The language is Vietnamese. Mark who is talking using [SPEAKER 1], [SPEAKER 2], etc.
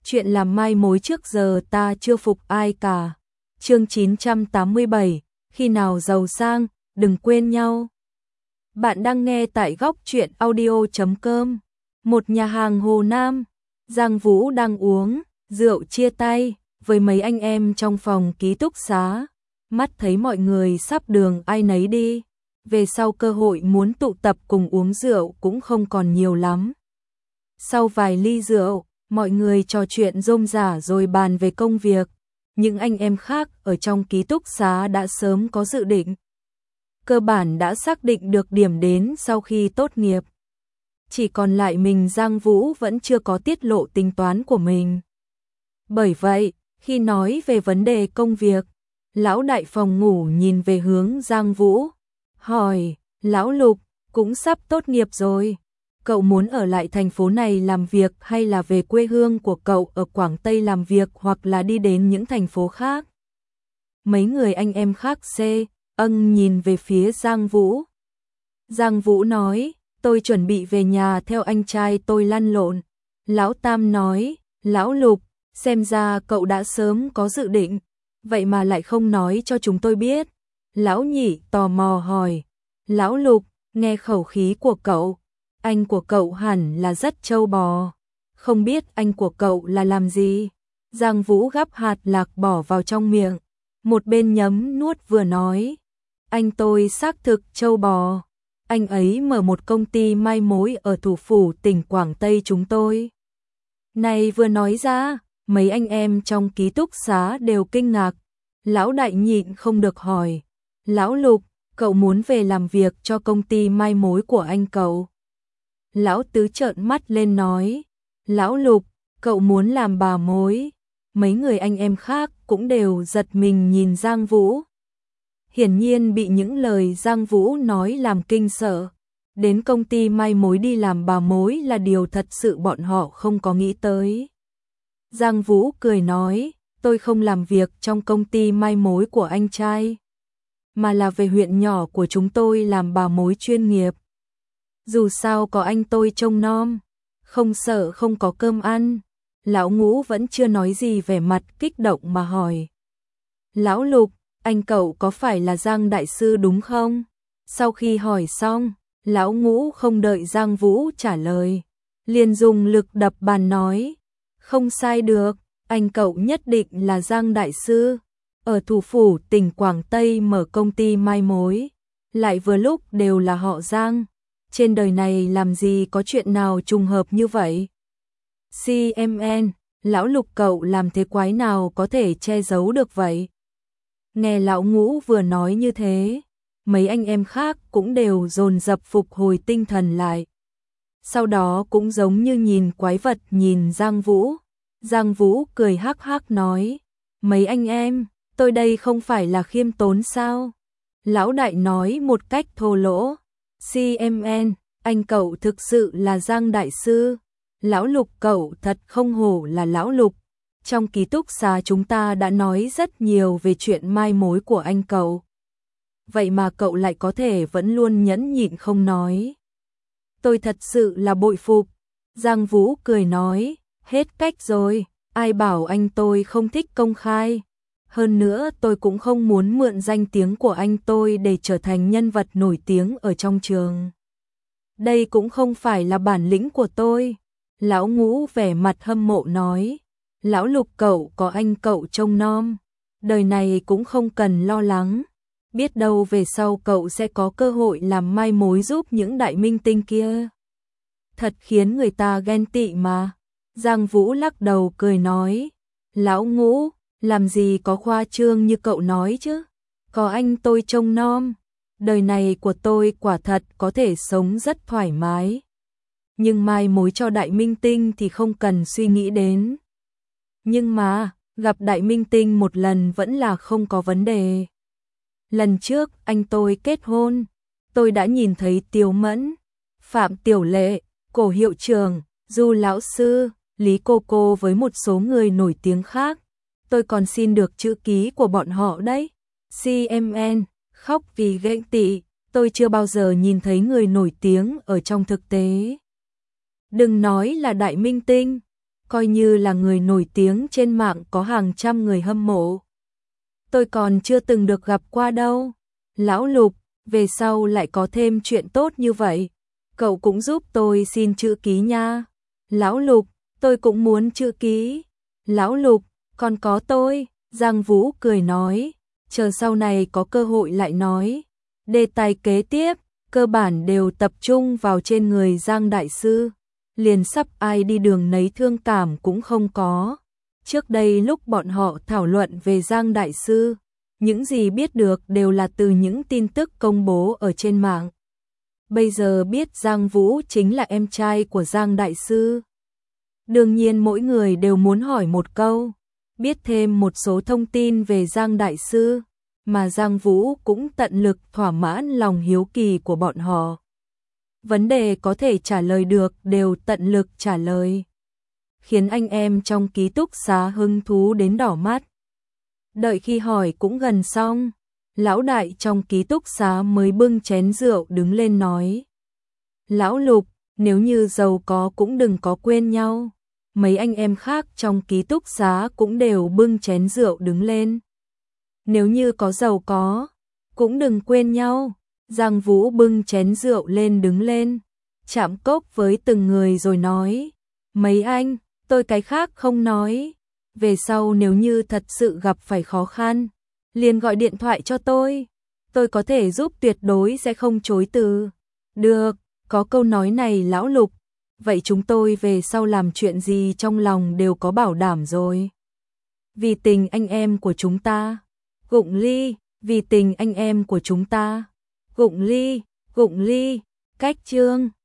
[SPEAKER 1] chuyện làm mai mối trước giờ ta chưa phục ai cả. Chương 987, khi nào giàu sang, đừng quên nhau. Bạn đang nghe tại góc truyện audio.com. Một nhà hàng Hồ Nam, Giang Vũ đang uống rượu chia tay với mấy anh em trong phòng ký túc xá. Mắt thấy mọi người sắp đường ai nấy đi, về sau cơ hội muốn tụ tập cùng uống rượu cũng không còn nhiều lắm. Sau vài ly rượu, mọi người trò chuyện rôm rả rồi bàn về công việc. Những anh em khác ở trong ký túc xá đã sớm có dự định. Cơ bản đã xác định được điểm đến sau khi tốt nghiệp. Chỉ còn lại mình Giang Vũ vẫn chưa có tiết lộ tính toán của mình. Bởi vậy, khi nói về vấn đề công việc, lão đại phòng ngủ nhìn về hướng Giang Vũ, hỏi, lão Lục, cũng sắp tốt nghiệp rồi. Cậu muốn ở lại thành phố này làm việc hay là về quê hương của cậu ở Quảng Tây làm việc hoặc là đi đến những thành phố khác? Mấy người anh em khác nhìn về phía Giang Vũ. Giang Vũ nói, tôi chuẩn bị về nhà theo anh trai tôi lăn lộn. Lão Tam nói, lão Lục, xem ra cậu đã sớm có dự định, vậy mà lại không nói cho chúng tôi biết. Lão Nhị tò mò hỏi, lão Lục, nghe khẩu khí của cậu, anh của cậu hẳn là rất trâu bò, không biết anh của cậu là làm gì? Giang Vũ gắp hạt lạc bỏ vào trong miệng, một bên nhấm nuốt vừa nói, anh tôi xác thực trâu bò, anh ấy mở một công ty mai mối ở thủ phủ tỉnh Quảng Tây chúng tôi. Này vừa nói ra, mấy anh em trong ký túc xá đều kinh ngạc, lão đại nhịn không được hỏi, lão Lục, cậu muốn về làm việc cho công ty mai mối của anh cậu? Lão Tứ trợn mắt lên nói, lão Lục, cậu muốn làm bà mối? Mấy người anh em khác cũng đều giật mình nhìn Giang Vũ. Hiển nhiên bị những lời Giang Vũ nói làm kinh sợ. Đến công ty mai mối đi làm bà mối là điều thật sự bọn họ không có nghĩ tới. Giang Vũ cười nói, tôi không làm việc trong công ty mai mối của anh trai, mà là về huyện nhỏ của chúng tôi làm bà mối chuyên nghiệp. Dù sao có anh tôi trông nom, không sợ không có cơm ăn. Lão Ngũ vẫn chưa nói gì, vẻ mặt kích động mà hỏi, lão Lục, anh cậu có phải là Giang đại sư đúng không? Sau khi hỏi xong, lão Ngũ không đợi Giang Vũ trả lời, liền dùng lực đập bàn nói, không sai được, anh cậu nhất định là Giang đại sư, ở thủ phủ tỉnh Quảng Tây mở công ty mai mối, lại vừa lúc đều là họ Giang. Trên đời này làm gì có chuyện nào trùng hợp như vậy? CMN, lão Lục cậu làm thế quái nào có thể che giấu được vậy? Nghe lão Ngũ vừa nói như thế, mấy anh em khác cũng đều dồn dập phục hồi tinh thần lại. Sau đó cũng giống như nhìn quái vật nhìn Giang Vũ. Giang Vũ cười hắc hắc nói, mấy anh em, tôi đây không phải là khiêm tốn sao? Lão đại nói một cách thô lỗ, CMN, anh cậu thực sự là Giang đại sư. Lão Lục cậu thật không hổ là lão Lục. Trong ký túc xá chúng ta đã nói rất nhiều về chuyện mai mối của anh cậu. Vậy mà cậu lại có thể vẫn luôn nhẫn nhịn không nói. Tôi thật sự là bội phục. Giang Vũ cười nói, hết cách rồi, ai bảo anh tôi không thích công khai. Hơn nữa tôi cũng không muốn mượn danh tiếng của anh tôi để trở thành nhân vật nổi tiếng ở trong trường. Đây cũng không phải là bản lĩnh của tôi. Lão Ngũ vẻ mặt hâm mộ nói, lão Lục cậu có anh cậu trông nom, đời này cũng không cần lo lắng, biết đâu về sau cậu sẽ có cơ hội làm mai mối giúp những đại minh tinh kia. Thật khiến người ta ghen tị mà. Giang Vũ lắc đầu cười nói, lão Ngũ, làm gì có khoa trương như cậu nói chứ, có anh tôi trông nom, đời này của tôi quả thật có thể sống rất thoải mái. Nhưng mai mối cho đại minh tinh thì không cần suy nghĩ đến. Nhưng mà, gặp đại minh tinh một lần vẫn là không có vấn đề. Lần trước anh tôi kết hôn, tôi đã nhìn thấy Tiêu Mẫn, Phạm Tiểu Lệ, Cổ hiệu trưởng, Du lão sư, Lý Cô Cô với một số người nổi tiếng khác. Tôi còn xin được chữ ký của bọn họ đấy. CMN, khóc vì ghen tị, tôi chưa bao giờ nhìn thấy người nổi tiếng ở trong thực tế. Đừng nói là đại minh tinh, coi như là người nổi tiếng trên mạng có hàng trăm người hâm mộ. Tôi còn chưa từng được gặp qua đâu. Lão Lục, về sau lại có thêm chuyện tốt như vậy, cậu cũng giúp tôi xin chữ ký nha. Lão Lục, tôi cũng muốn chữ ký. Lão Lục, còn có tôi, Giang Vũ cười nói, chờ sau này có cơ hội lại nói. Đề tài kế tiếp, cơ bản đều tập trung vào trên người Giang Đại Sư, liền sắp ai đi đường nấy thương cảm cũng không có. Trước đây lúc bọn họ thảo luận về Giang Đại Sư, những gì biết được đều là từ những tin tức công bố ở trên mạng. Bây giờ biết Giang Vũ chính là em trai của Giang Đại Sư. Đương nhiên mỗi người đều muốn hỏi một câu, biết thêm một số thông tin về Giang Đại Sư, mà Giang Vũ cũng tận lực thỏa mãn lòng hiếu kỳ của bọn họ. Vấn đề có thể trả lời được đều tận lực trả lời, khiến anh em trong ký túc xá hứng thú đến đỏ mắt. Đợi khi hỏi cũng gần xong, lão đại trong ký túc xá mới bưng chén rượu đứng lên nói. Lão Lục, nếu như giàu có cũng đừng có quên nhau. Mấy anh em khác trong ký túc xá cũng đều bưng chén rượu đứng lên. Nếu như có giàu có, cũng đừng quên nhau. Giang Vũ bưng chén rượu lên đứng lên, chạm cốc với từng người rồi nói. Mấy anh, tôi cái khác không nói. Về sau nếu như thật sự gặp phải khó khăn, liền gọi điện thoại cho tôi có thể giúp, tuyệt đối sẽ không chối từ. Được, có câu nói này Lão Lục, vậy chúng tôi về sau làm chuyện gì trong lòng đều có bảo đảm rồi. Vì tình anh em của chúng ta, gụng ly, vì tình anh em của chúng ta, gụng ly, cách chương.